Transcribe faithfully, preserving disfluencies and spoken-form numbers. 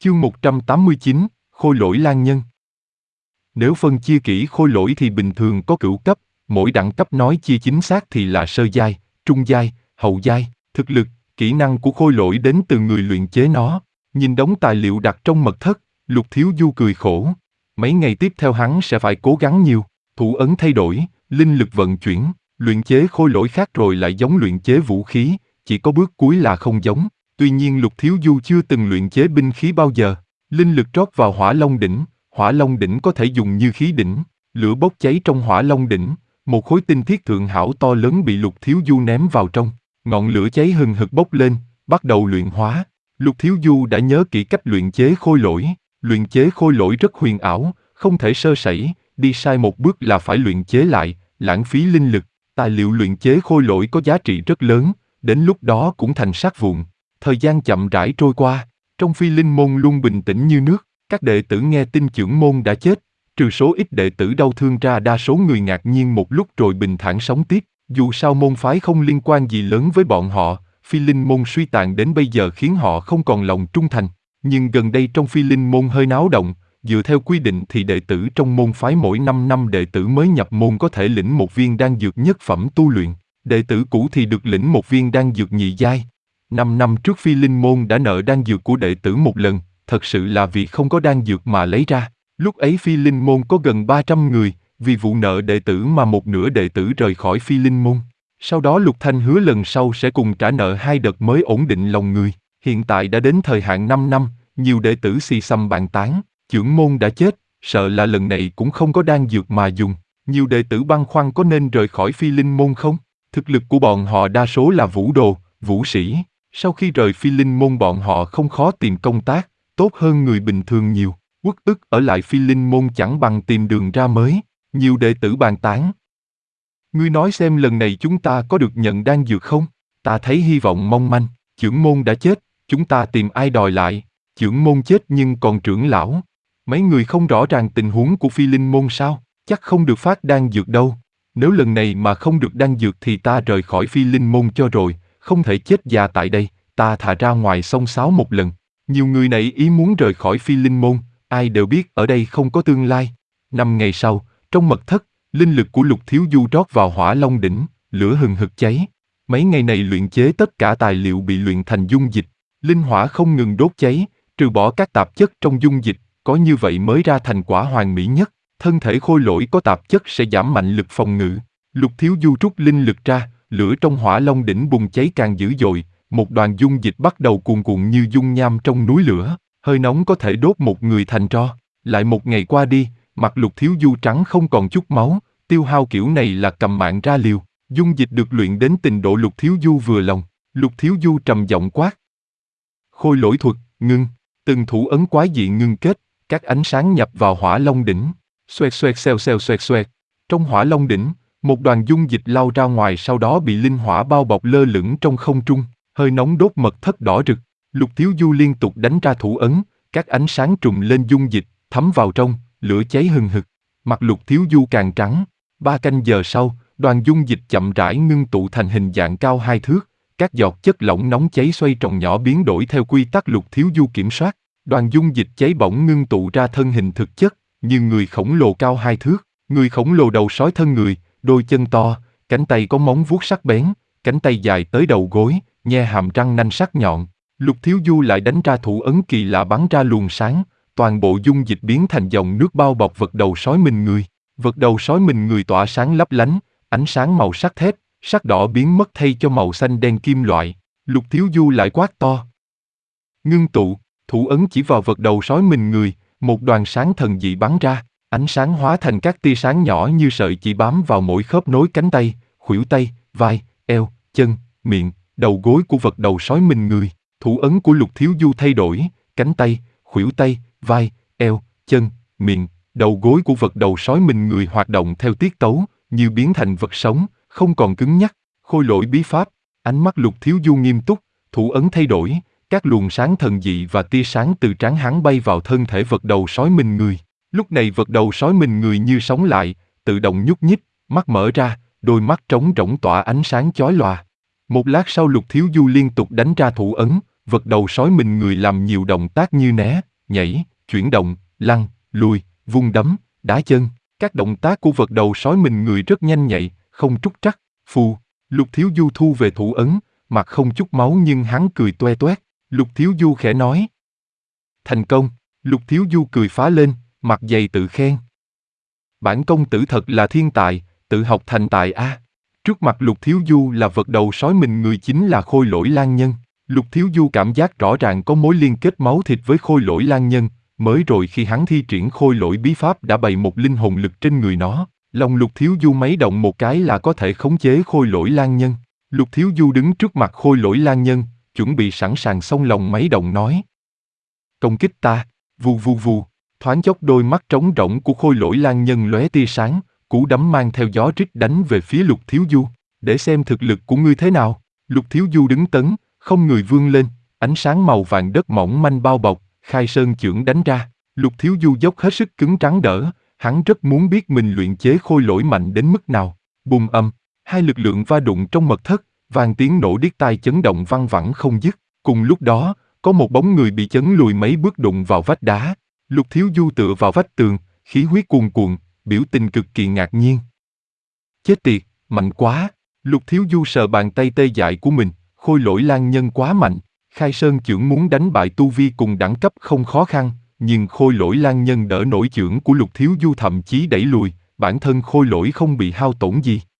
Chương một trăm tám mươi chín, Khôi lỗi lang nhân. Nếu phân chia kỹ khôi lỗi thì bình thường có cửu cấp, mỗi đẳng cấp nói chia chính xác thì là sơ giai, trung giai, hậu giai. Thực lực, kỹ năng của khôi lỗi đến từ người luyện chế nó. Nhìn đống tài liệu đặt trong mật thất, Lục Thiếu Du cười khổ. Mấy ngày tiếp theo hắn sẽ phải cố gắng nhiều, thủ ấn thay đổi, linh lực vận chuyển, luyện chế khôi lỗi khác rồi lại giống luyện chế vũ khí, chỉ có bước cuối là không giống. Tuy nhiên Lục Thiếu Du chưa từng luyện chế binh khí bao giờ. Linh lực rót vào hỏa long đỉnh, hỏa long đỉnh có thể dùng như khí đỉnh, lửa bốc cháy trong hỏa long đỉnh, một khối tinh thiết thượng hảo to lớn bị Lục Thiếu Du ném vào trong, ngọn lửa cháy hừng hực bốc lên, bắt đầu luyện hóa. Lục Thiếu Du đã nhớ kỹ cách luyện chế khôi lỗi, luyện chế khôi lỗi rất huyền ảo, không thể sơ sẩy, đi sai một bước là phải luyện chế lại, lãng phí linh lực. Tài liệu luyện chế khôi lỗi có giá trị rất lớn, đến lúc đó cũng thành xác vụn. Thời gian chậm rãi trôi qua, trong Phi Linh môn luôn bình tĩnh như nước, các đệ tử nghe tin trưởng môn đã chết, trừ số ít đệ tử đau thương ra đa số người ngạc nhiên một lúc rồi bình thản sống tiếp. Dù sao môn phái không liên quan gì lớn với bọn họ, Phi Linh môn suy tàn đến bây giờ khiến họ không còn lòng trung thành. Nhưng gần đây trong Phi Linh môn hơi náo động, dựa theo quy định thì đệ tử trong môn phái mỗi năm năm đệ tử mới nhập môn có thể lĩnh một viên đan dược nhất phẩm tu luyện, đệ tử cũ thì được lĩnh một viên đan dược nhị giai. Năm năm trước Phi Linh môn đã nợ đan dược của đệ tử một lần, thật sự là vì không có đan dược mà lấy ra. Lúc ấy Phi Linh môn có gần ba trăm người, vì vụ nợ đệ tử mà một nửa đệ tử rời khỏi Phi Linh môn. Sau đó Lục Thanh hứa lần sau sẽ cùng trả nợ hai đợt mới ổn định lòng người. Hiện tại đã đến thời hạn năm năm, nhiều đệ tử xì xầm bàn tán, trưởng môn đã chết, sợ là lần này cũng không có đan dược mà dùng. Nhiều đệ tử băn khoăn có nên rời khỏi Phi Linh môn không? Thực lực của bọn họ đa số là vũ đồ, vũ sĩ. Sau khi rời Phi Linh môn bọn họ không khó tìm công tác, tốt hơn người bình thường nhiều. Uất ức ở lại Phi Linh môn chẳng bằng tìm đường ra mới. Nhiều đệ tử bàn tán. Ngươi nói xem lần này chúng ta có được nhận đan dược không? Ta thấy hy vọng mong manh. Trưởng môn đã chết, chúng ta tìm ai đòi lại? Trưởng môn chết nhưng còn trưởng lão. Mấy người không rõ ràng tình huống của Phi Linh môn sao? Chắc không được phát đan dược đâu. Nếu lần này mà không được đan dược thì ta rời khỏi Phi Linh môn cho rồi. Không thể chết già tại đây, ta thà ra ngoài xông xáo một lần. Nhiều người nảy ý muốn rời khỏi Phi Linh môn, ai đều biết ở đây không có tương lai. Năm ngày sau, trong mật thất, linh lực của Lục Thiếu Du rót vào hỏa long đỉnh, lửa hừng hực cháy. Mấy ngày này luyện chế tất cả tài liệu bị luyện thành dung dịch, linh hỏa không ngừng đốt cháy, trừ bỏ các tạp chất trong dung dịch, có như vậy mới ra thành quả hoàn mỹ nhất. Thân thể khôi lỗi có tạp chất sẽ giảm mạnh lực phòng ngự. Lục Thiếu Du rút linh lực ra, lửa trong hỏa long đỉnh bùng cháy càng dữ dội, một đoàn dung dịch bắt đầu cuồn cuộn như dung nham trong núi lửa, hơi nóng có thể đốt một người thành tro. Lại một ngày qua đi, mặt Lục Thiếu Du trắng không còn chút máu, tiêu hao kiểu này là cầm mạng ra liều. Dung dịch được luyện đến trình độ Lục Thiếu Du vừa lòng. Lục Thiếu Du trầm giọng quát. Khôi lỗi thuật, ngưng, từng thủ ấn quái dị ngưng kết, các ánh sáng nhập vào hỏa long đỉnh. Xoẹt xoẹt xèo xèo xoẹt xoẹt. Trong hỏa long đỉnh, một đoàn dung dịch lao ra ngoài sau đó bị linh hỏa bao bọc lơ lửng trong không trung, hơi nóng đốt mật thất đỏ rực. Lục Thiếu Du liên tục đánh ra thủ ấn, các ánh sáng trùm lên dung dịch, thấm vào trong, lửa cháy hừng hực. Mặt Lục Thiếu Du càng trắng. Ba canh giờ sau, đoàn dung dịch chậm rãi ngưng tụ thành hình dạng cao hai thước, các giọt chất lỏng nóng cháy xoay tròn nhỏ biến đổi theo quy tắc Lục Thiếu Du kiểm soát. Đoàn dung dịch cháy bỏng ngưng tụ ra thân hình thực chất, như người khổng lồ cao hai thước, người khổng lồ đầu sói thân người, đôi chân to, cánh tay có móng vuốt sắc bén, cánh tay dài tới đầu gối, nhe hàm răng nanh sắc nhọn. Lục Thiếu Du lại đánh ra thủ ấn kỳ lạ bắn ra luồng sáng, toàn bộ dung dịch biến thành dòng nước bao bọc vật đầu sói mình người. Vật đầu sói mình người tỏa sáng lấp lánh, ánh sáng màu sắc thép, sắc đỏ biến mất thay cho màu xanh đen kim loại. Lục Thiếu Du lại quát to. Ngưng tụ, thủ ấn chỉ vào vật đầu sói mình người, một đoàn sáng thần dị bắn ra, ánh sáng hóa thành các tia sáng nhỏ như sợi chỉ bám vào mỗi khớp nối cánh tay, khuỷu tay, vai, eo, chân, miệng, đầu gối của vật đầu sói mình người. Thủ ấn của Lục Thiếu Du thay đổi, cánh tay, khuỷu tay, vai, eo, chân, miệng, đầu gối của vật đầu sói mình người hoạt động theo tiết tấu, như biến thành vật sống, không còn cứng nhắc. Khôi lỗi bí pháp, ánh mắt Lục Thiếu Du nghiêm túc, thủ ấn thay đổi, các luồng sáng thần dị và tia sáng từ trán hắn bay vào thân thể vật đầu sói mình người. Lúc này vật đầu sói mình người như sống lại, tự động nhúc nhích, mắt mở ra, đôi mắt trống rỗng tỏa ánh sáng chói lòa. Một lát sau Lục Thiếu Du liên tục đánh ra thủ ấn, vật đầu sói mình người làm nhiều động tác như né, nhảy, chuyển động, lăn, lùi, vung đấm, đá chân. Các động tác của vật đầu sói mình người rất nhanh nhạy, không trúc trắc. Phù, Lục Thiếu Du thu về thủ ấn, mặt không chút máu nhưng hắn cười toe toét. Lục Thiếu Du khẽ nói. Thành công. Lục Thiếu Du cười phá lên, mặt dày tự khen. Bản công tử thật là thiên tài, tự học thành tài a. Trước mặt Lục Thiếu Du là vật đầu sói mình người chính là Khôi Lỗi Lang Nhân. Lục Thiếu Du cảm giác rõ ràng có mối liên kết máu thịt với Khôi Lỗi Lang Nhân, mới rồi khi hắn thi triển Khôi Lỗi bí pháp đã bày một linh hồn lực trên người nó, lòng Lục Thiếu Du mấy động một cái là có thể khống chế Khôi Lỗi Lang Nhân. Lục Thiếu Du đứng trước mặt Khôi Lỗi Lang Nhân, chuẩn bị sẵn sàng xông lòng mấy động nói. Công kích ta, vù vù vù, thoáng chốc đôi mắt trống rỗng của Khôi Lỗi Lang Nhân lóe tia sáng, cú đấm mang theo gió rít đánh về phía Lục Thiếu Du, để xem thực lực của ngươi thế nào. Lục Thiếu Du đứng tấn, không người vươn lên, ánh sáng màu vàng đất mỏng manh bao bọc, khai sơn chưởng đánh ra. Lục Thiếu Du dốc hết sức cứng trắng đỡ, hắn rất muốn biết mình luyện chế khôi lỗi mạnh đến mức nào. Bùm âm, hai lực lượng va đụng trong mật thất, vang tiếng nổ điếc tai chấn động văng vẳng không dứt. Cùng lúc đó, có một bóng người bị chấn lùi mấy bước đụng vào vách đá. Lục Thiếu Du tựa vào vách tường, khí huyết cuồn cuộn, biểu tình cực kỳ ngạc nhiên. Chết tiệt, mạnh quá! Lục Thiếu Du sờ bàn tay tê dại của mình, Khôi Lỗi Lang Nhân quá mạnh. Khai sơn chưởng muốn đánh bại tu vi cùng đẳng cấp không khó khăn, nhưng Khôi Lỗi Lang Nhân đỡ nổi chưởng của Lục Thiếu Du thậm chí đẩy lùi, bản thân Khôi Lỗi không bị hao tổn gì.